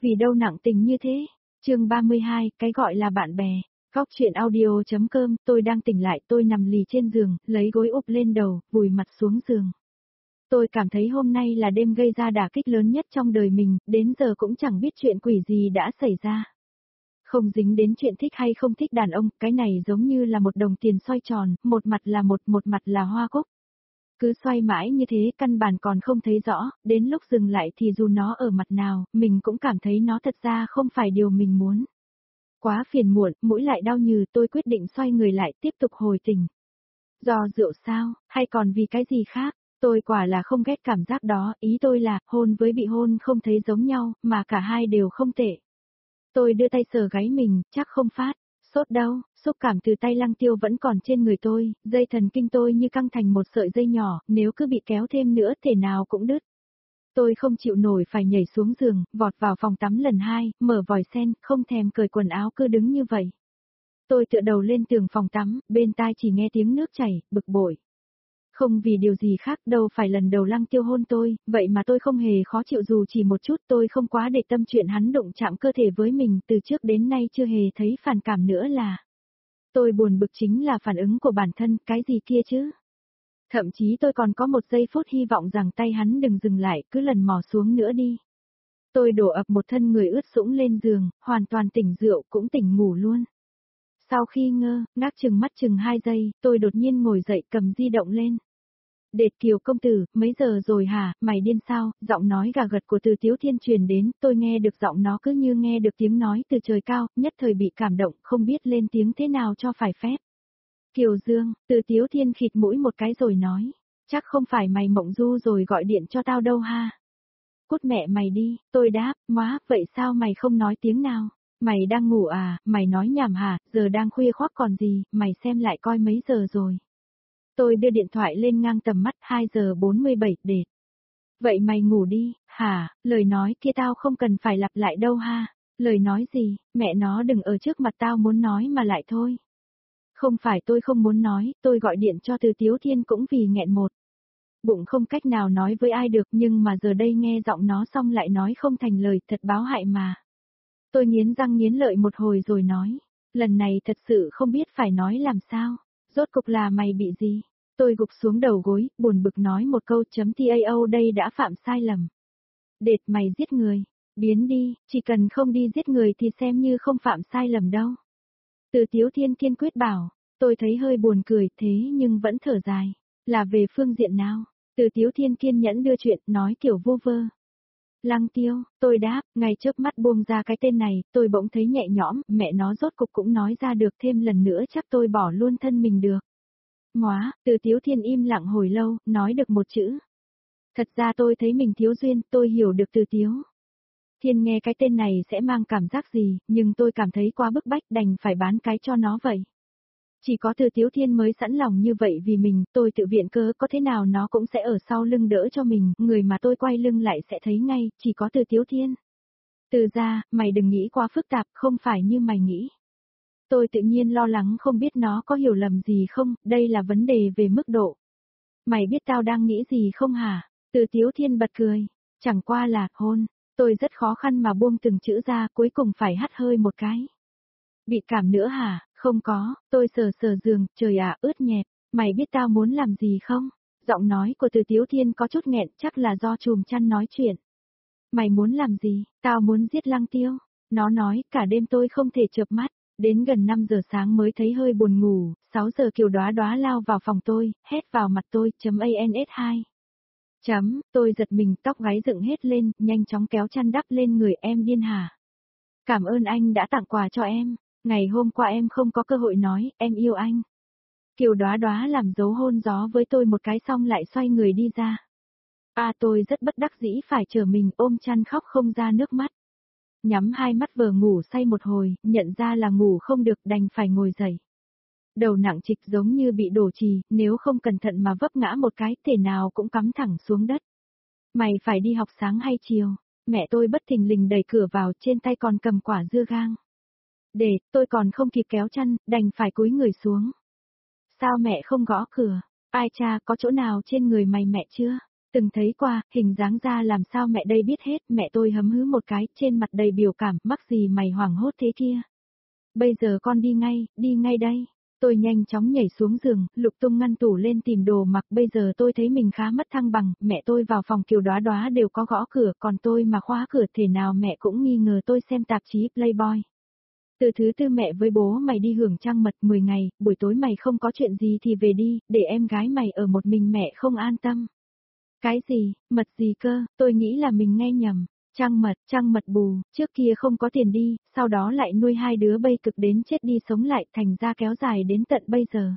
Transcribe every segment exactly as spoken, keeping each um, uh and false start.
Vì đâu nặng tình như thế? Chương ba mươi hai, cái gọi là bạn bè. Góc chuyện audio.com, tôi đang tỉnh lại, tôi nằm lì trên giường, lấy gối úp lên đầu, vùi mặt xuống giường. Tôi cảm thấy hôm nay là đêm gây ra đả kích lớn nhất trong đời mình, đến giờ cũng chẳng biết chuyện quỷ gì đã xảy ra. Không dính đến chuyện thích hay không thích đàn ông, cái này giống như là một đồng tiền xoay tròn, một mặt là một, một mặt là hoa cúc. Cứ xoay mãi như thế căn bản còn không thấy rõ, đến lúc dừng lại thì dù nó ở mặt nào, mình cũng cảm thấy nó thật ra không phải điều mình muốn. Quá phiền muộn, mũi lại đau nhừ, tôi quyết định xoay người lại tiếp tục hồi tỉnh. Do rượu sao, hay còn vì cái gì khác? Tôi quả là không ghét cảm giác đó, ý tôi là, hôn với bị hôn không thấy giống nhau, mà cả hai đều không tệ. Tôi đưa tay sờ gáy mình, chắc không phát, sốt đâu, xúc cảm từ tay Lăng Tiêu vẫn còn trên người tôi, dây thần kinh tôi như căng thành một sợi dây nhỏ, nếu cứ bị kéo thêm nữa thể nào cũng đứt. Tôi không chịu nổi phải nhảy xuống giường, vọt vào phòng tắm lần hai, mở vòi sen, không thèm cởi quần áo cứ đứng như vậy. Tôi tựa đầu lên tường phòng tắm, bên tai chỉ nghe tiếng nước chảy, bực bội. Không vì điều gì khác đâu phải lần đầu Lăng Tiêu hôn tôi, vậy mà tôi không hề khó chịu dù chỉ một chút, tôi không quá để tâm chuyện hắn đụng chạm cơ thể với mình, từ trước đến nay chưa hề thấy phản cảm nữa là. Tôi buồn bực chính là phản ứng của bản thân, cái gì kia chứ? Thậm chí tôi còn có một giây phút hy vọng rằng tay hắn đừng dừng lại, cứ lần mò xuống nữa đi. Tôi đổ ập một thân người ướt sũng lên giường, hoàn toàn tỉnh rượu cũng tỉnh ngủ luôn. Sau khi ngơ, ngác chừng mắt chừng hai giây, tôi đột nhiên ngồi dậy cầm di động lên. Đệt Kiều công tử, mấy giờ rồi hả, mày điên sao, giọng nói gà gật của Từ Tiếu Thiên truyền đến, tôi nghe được giọng nó cứ như nghe được tiếng nói từ trời cao, nhất thời bị cảm động, không biết lên tiếng thế nào cho phải phép. Kiều Dương, Từ Tiếu Thiên khịt mũi một cái rồi nói, chắc không phải mày mộng du rồi gọi điện cho tao đâu ha. Cút mẹ mày đi, tôi đáp, móa, vậy sao mày không nói tiếng nào? Mày đang ngủ à, mày nói nhảm hả, giờ đang khuya khoác còn gì, mày xem lại coi mấy giờ rồi. Tôi đưa điện thoại lên ngang tầm mắt, hai giờ bốn mươi bảy, đệt. Vậy mày ngủ đi, hả, lời nói kia tao không cần phải lặp lại đâu ha. Lời nói gì, mẹ nó đừng ở trước mặt tao muốn nói mà lại thôi. Không phải tôi không muốn nói, tôi gọi điện cho Từ Tiếu Thiên cũng vì nghẹn một. Bụng không cách nào nói với ai được nhưng mà giờ đây nghe giọng nó xong lại nói không thành lời, thật báo hại mà. Tôi nghiến răng nghiến lợi một hồi rồi nói, lần này thật sự không biết phải nói làm sao, rốt cục là mày bị gì? Tôi gục xuống đầu gối, buồn bực nói một câu chấm tao đây đã phạm sai lầm. Đệt mày giết người, biến đi, chỉ cần không đi giết người thì xem như không phạm sai lầm đâu. Từ Tiếu Thiên kiên quyết bảo, tôi thấy hơi buồn cười thế nhưng vẫn thở dài, là về phương diện nào? Từ Tiếu Thiên kiên nhẫn đưa chuyện, nói kiểu vô vơ. Lăng Tiêu, tôi đáp, ngay chớp mắt buông ra cái tên này, tôi bỗng thấy nhẹ nhõm, mẹ nó rốt cục cũng nói ra được thêm lần nữa chắc tôi bỏ luôn thân mình được. Móa, Từ Tiếu Thiên im lặng hồi lâu, nói được một chữ. Thật ra tôi thấy mình thiếu duyên, tôi hiểu được Từ Tiếu Thiên nghe cái tên này sẽ mang cảm giác gì, nhưng tôi cảm thấy quá bức bách đành phải bán cái cho nó vậy. Chỉ có Từ Tiếu Thiên mới sẵn lòng như vậy vì mình, tôi tự viện cớ có thế nào nó cũng sẽ ở sau lưng đỡ cho mình, người mà tôi quay lưng lại sẽ thấy ngay, chỉ có Từ Tiếu Thiên. Từ ra, mày đừng nghĩ quá phức tạp, không phải như mày nghĩ. Tôi tự nhiên lo lắng không biết nó có hiểu lầm gì không, đây là vấn đề về mức độ. Mày biết tao đang nghĩ gì không hả? Từ Tiếu Thiên bật cười, chẳng qua là, hôn, tôi rất khó khăn mà buông từng chữ ra, cuối cùng phải hắt hơi một cái. Bị cảm nữa hả? Không có, tôi sờ sờ giường, trời ạ, ướt nhẹp, mày biết tao muốn làm gì không? Giọng nói của Từ Tiếu Thiên có chút nghẹn, chắc là do chùm chăn nói chuyện. Mày muốn làm gì? Tao muốn giết Lăng Tiêu. Nó nói, cả đêm tôi không thể chợp mắt, đến gần năm giờ sáng mới thấy hơi buồn ngủ, sáu giờ Kiều Đóa Đóa lao vào phòng tôi, hét vào mặt tôi, chấm ans hai. Chấm, tôi giật mình, tóc gáy dựng hết lên, nhanh chóng kéo chăn đắp lên người em điên hả? Cảm ơn anh đã tặng quà cho em. Ngày hôm qua em không có cơ hội nói, em yêu anh. Kiều Đóa Đóa làm dấu hôn gió với tôi một cái xong lại xoay người đi ra. À tôi rất bất đắc dĩ phải chờ mình ôm chăn khóc không ra nước mắt. Nhắm hai mắt vờ ngủ say một hồi, nhận ra là ngủ không được đành phải ngồi dậy. Đầu nặng trịch giống như bị đổ chì, nếu không cẩn thận mà vấp ngã một cái thể nào cũng cắm thẳng xuống đất. Mày phải đi học sáng hay chiều? Mẹ tôi bất thình lình đẩy cửa vào, trên tay còn cầm quả dưa gang. Để, tôi còn không kịp kéo chăn, đành phải cúi người xuống. Sao mẹ không gõ cửa? Ai cha, có chỗ nào trên người mày mẹ chưa? Từng thấy qua, hình dáng ra làm sao mẹ đây biết hết, mẹ tôi hấm hứ một cái, trên mặt đầy biểu cảm, mắc gì mày hoảng hốt thế kia. Bây giờ con đi ngay, đi ngay đây. Tôi nhanh chóng nhảy xuống giường, lục tung ngăn tủ lên tìm đồ mặc, bây giờ tôi thấy mình khá mất thăng bằng, mẹ tôi vào phòng Kiều Đóa Đóa đều có gõ cửa, còn tôi mà khóa cửa thể nào mẹ cũng nghi ngờ tôi xem tạp chí Playboy. Từ thứ tư mẹ với bố mày đi hưởng trăng mật mười ngày, buổi tối mày không có chuyện gì thì về đi, để em gái mày ở một mình mẹ không an tâm. Cái gì, mật gì cơ, tôi nghĩ là mình nghe nhầm. Trăng mật, trăng mật bù, trước kia không có tiền đi, sau đó lại nuôi hai đứa bây cực đến chết đi sống lại thành ra kéo dài đến tận bây giờ.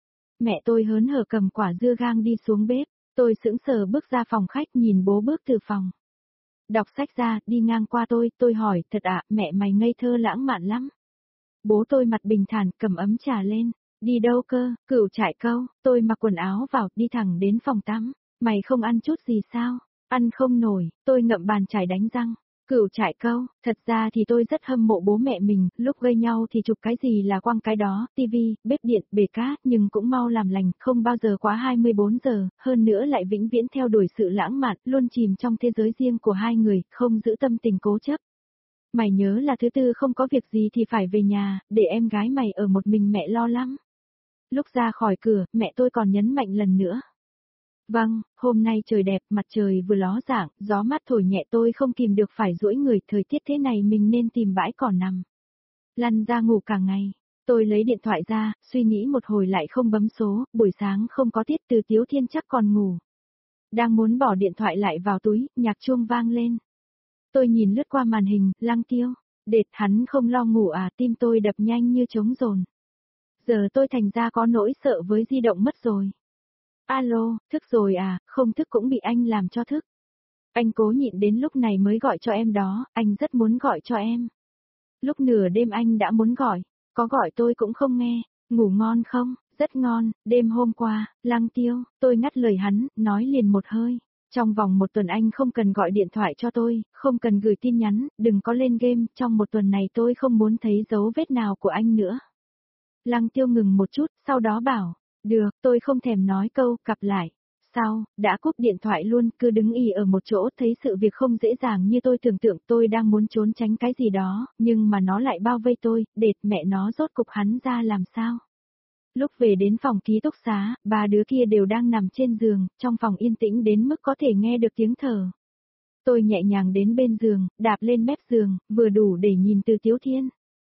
Mẹ tôi hớn hở cầm quả dưa gang đi xuống bếp, tôi sững sờ bước ra phòng khách nhìn bố bước từ phòng. Đọc sách ra, đi ngang qua tôi, tôi hỏi, thật ạ, mẹ mày ngây thơ lãng mạn lắm. Bố tôi mặt bình thản, cầm ấm trà lên, đi đâu cơ, Cửu Trại Câu, tôi mặc quần áo vào, đi thẳng đến phòng tắm, mày không ăn chút gì sao? Ăn không nổi, tôi ngậm bàn chải đánh răng. Cửu Trại Câu, thật ra thì tôi rất hâm mộ bố mẹ mình, lúc gây nhau thì chụp cái gì là quăng cái đó, tivi, bếp điện, bể cát, nhưng cũng mau làm lành, không bao giờ quá hai mươi bốn giờ, hơn nữa lại vĩnh viễn theo đuổi sự lãng mạn, luôn chìm trong thế giới riêng của hai người, không giữ tâm tình cố chấp. Mày nhớ là thứ tư không có việc gì thì phải về nhà, để em gái mày ở một mình mẹ lo lắm. Lúc ra khỏi cửa, mẹ tôi còn nhấn mạnh lần nữa. Vâng, hôm nay trời đẹp, mặt trời vừa ló dạng, gió mát thổi nhẹ tôi không kìm được phải duỗi người, thời tiết thế này mình nên tìm bãi cỏ nằm. Lăn ra ngủ cả ngày. Tôi lấy điện thoại ra, suy nghĩ một hồi lại không bấm số, buổi sáng không có tiết Từ Tiếu Thiên chắc còn ngủ. Đang muốn bỏ điện thoại lại vào túi, nhạc chuông vang lên. Tôi nhìn lướt qua màn hình, Lăng Tiêu. Đệt hắn không lo ngủ à, tim tôi đập nhanh như trống dồn. Giờ tôi thành ra có nỗi sợ với di động mất rồi. Alo, thức rồi à, không thức cũng bị anh làm cho thức. Anh cố nhịn đến lúc này mới gọi cho em đó, anh rất muốn gọi cho em. Lúc nửa đêm anh đã muốn gọi, có gọi tôi cũng không nghe, ngủ ngon không, rất ngon, đêm hôm qua, Lăng Tiêu, tôi ngắt lời hắn, nói liền một hơi. Trong vòng một tuần anh không cần gọi điện thoại cho tôi, không cần gửi tin nhắn, đừng có lên game, trong một tuần này tôi không muốn thấy dấu vết nào của anh nữa. Lăng Tiêu ngừng một chút, sau đó bảo, được, tôi không thèm nói câu, cặp lại. Sao, đã cúp điện thoại luôn, cứ đứng ì ở một chỗ, thấy sự việc không dễ dàng như tôi tưởng tượng, tôi đang muốn trốn tránh cái gì đó, nhưng mà nó lại bao vây tôi, đệt mẹ nó rốt cục hắn ra làm sao. Lúc về đến phòng ký túc xá, ba đứa kia đều đang nằm trên giường, trong phòng yên tĩnh đến mức có thể nghe được tiếng thở. Tôi nhẹ nhàng đến bên giường, đạp lên mép giường, vừa đủ để nhìn Từ Tiếu Thiên.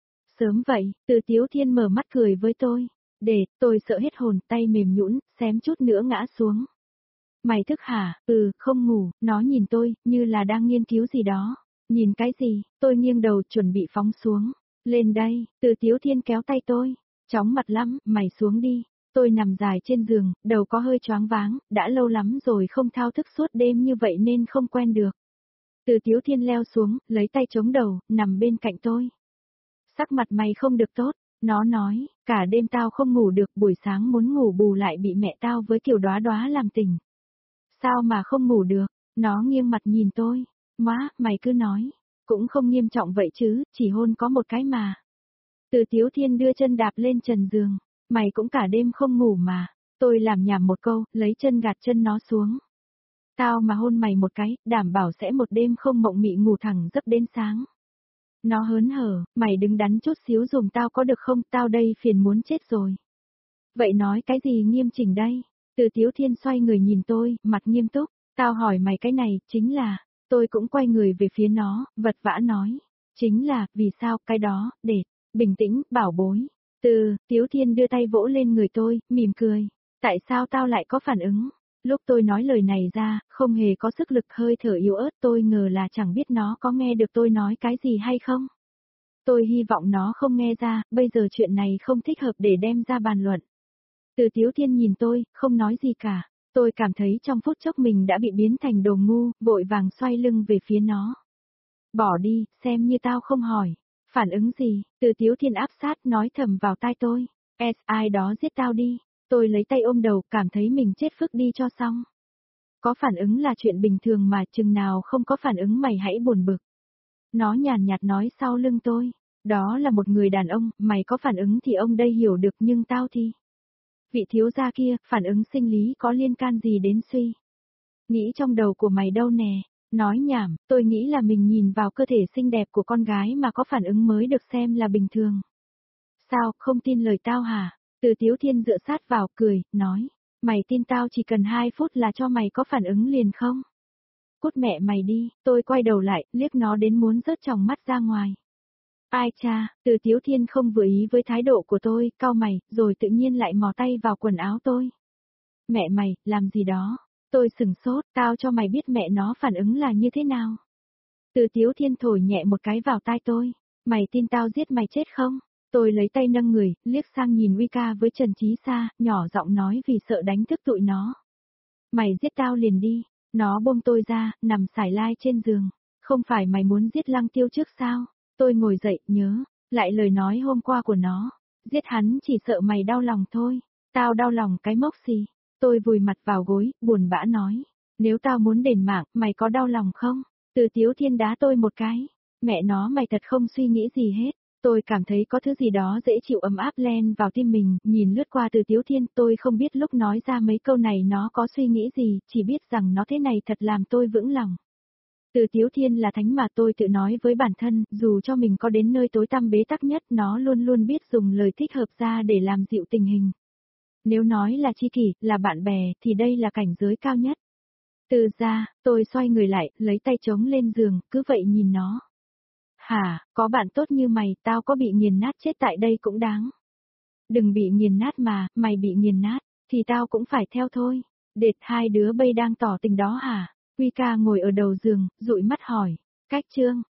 Sớm vậy, Từ Tiếu Thiên mở mắt cười với tôi. Để, tôi sợ hết hồn, tay mềm nhũn, xém chút nữa ngã xuống. Mày thức hả? Ừ, không ngủ, nó nhìn tôi, như là đang nghiên cứu gì đó. Nhìn cái gì? Tôi nghiêng đầu chuẩn bị phóng xuống. Lên đây, Từ Tiếu Thiên kéo tay tôi. Chóng mặt lắm, mày xuống đi. Tôi nằm dài trên giường, đầu có hơi choáng váng, đã lâu lắm rồi không thao thức suốt đêm như vậy nên không quen được. Từ Tiếu Thiên leo xuống, lấy tay chống đầu, nằm bên cạnh tôi. Sắc mặt mày không được tốt. Nó nói, cả đêm tao không ngủ được, buổi sáng muốn ngủ bù lại bị mẹ tao với Kiều Đóa Đóa làm tỉnh. Sao mà không ngủ được? Nó nghiêng mặt nhìn tôi. Má, mày cứ nói. Cũng không nghiêm trọng vậy chứ, chỉ hôn có một cái mà. Từ Tiếu Thiên đưa chân đạp lên trần giường. Mày cũng cả đêm không ngủ mà. Tôi làm nhảm một câu, lấy chân gạt chân nó xuống. Tao mà hôn mày một cái, đảm bảo sẽ một đêm không mộng mị ngủ thẳng giấc đến sáng. Nó hớn hở, mày đứng đắn chút xíu dùm tao có được không, tao đây phiền muốn chết rồi. Vậy nói cái gì nghiêm chỉnh đây? Từ Tiếu Thiên xoay người nhìn tôi, mặt nghiêm túc, tao hỏi mày cái này, chính là, tôi cũng quay người về phía nó, vật vã nói, chính là, vì sao, cái đó, để, bình tĩnh, bảo bối. Từ, Tiếu Thiên đưa tay vỗ lên người tôi, mỉm cười, tại sao tao lại có phản ứng? Lúc tôi nói lời này ra, không hề có sức lực, hơi thở yếu ớt, tôi ngờ là chẳng biết nó có nghe được tôi nói cái gì hay không. Tôi hy vọng nó không nghe ra, bây giờ chuyện này không thích hợp để đem ra bàn luận. Từ Tiếu Thiên nhìn tôi, không nói gì cả. Tôi cảm thấy trong phút chốc mình đã bị biến thành đồ ngu, vội vàng xoay lưng về phía nó. Bỏ đi, xem như tao không hỏi. Phản ứng gì? Từ Tiếu Thiên áp sát nói thầm vào tai tôi. S ai đó giết tao đi. Tôi lấy tay ôm đầu, cảm thấy mình chết phức đi cho xong. Có phản ứng là chuyện bình thường mà, chừng nào không có phản ứng mày hãy buồn bực. Nó nhàn nhạt nói sau lưng tôi. Đó là một người đàn ông, mày có phản ứng thì ông đây hiểu được nhưng tao thì... Vị thiếu gia kia, phản ứng sinh lý có liên can gì đến suy? Nghĩ trong đầu của mày đâu nè, nói nhảm, tôi nghĩ là mình nhìn vào cơ thể xinh đẹp của con gái mà có phản ứng mới được xem là bình thường. Sao, không tin lời tao hả? Từ Tiếu Thiên dựa sát vào cười, nói, mày tin tao chỉ cần hai phút là cho mày có phản ứng liền không? Cút mẹ mày đi, tôi quay đầu lại, liếc nó đến muốn rớt tròng mắt ra ngoài. Ai cha, Từ Tiếu Thiên không vừa ý với thái độ của tôi, cau mày, rồi tự nhiên lại mò tay vào quần áo tôi. Mẹ mày, làm gì đó? Tôi sừng sốt, tao cho mày biết mẹ nó phản ứng là như thế nào. Từ Tiếu Thiên thổi nhẹ một cái vào tai tôi. Mày tin tao giết mày chết không? Tôi lấy tay nâng người, liếc sang nhìn Wicca với Trần Chí Sa, nhỏ giọng nói vì sợ đánh thức tụi nó. Mày giết tao liền đi. Nó buông tôi ra, nằm sải lai trên giường. Không phải mày muốn giết Lăng Tiêu trước sao? Tôi ngồi dậy, nhớ, lại lời nói hôm qua của nó. Giết hắn chỉ sợ mày đau lòng thôi. Tao đau lòng cái mốc gì? Tôi vùi mặt vào gối, buồn bã nói. Nếu tao muốn đền mạng, mày có đau lòng không? Từ Tiếu Thiên đá tôi một cái. Mẹ nó mày thật không suy nghĩ gì hết. Tôi cảm thấy có thứ gì đó dễ chịu ấm áp len vào tim mình, nhìn lướt qua Từ Tiếu Thiên, tôi không biết lúc nói ra mấy câu này nó có suy nghĩ gì, chỉ biết rằng nó thế này thật làm tôi vững lòng. Từ Tiếu Thiên là thánh mà tôi tự nói với bản thân, dù cho mình có đến nơi tối tăm bế tắc nhất, nó luôn luôn biết dùng lời thích hợp ra để làm dịu tình hình. Nếu nói là tri kỷ, là bạn bè, thì đây là cảnh giới cao nhất. Từ ra, tôi xoay người lại, lấy tay chống lên giường, cứ vậy nhìn nó. Hả, có bạn tốt như mày, tao có bị nghiền nát chết tại đây cũng đáng. Đừng bị nghiền nát mà, mày bị nghiền nát, thì tao cũng phải theo thôi. Đệt, hai đứa bây đang tỏ tình đó hả? Wicca ngồi ở đầu giường, dụi mắt hỏi. Cách Trương,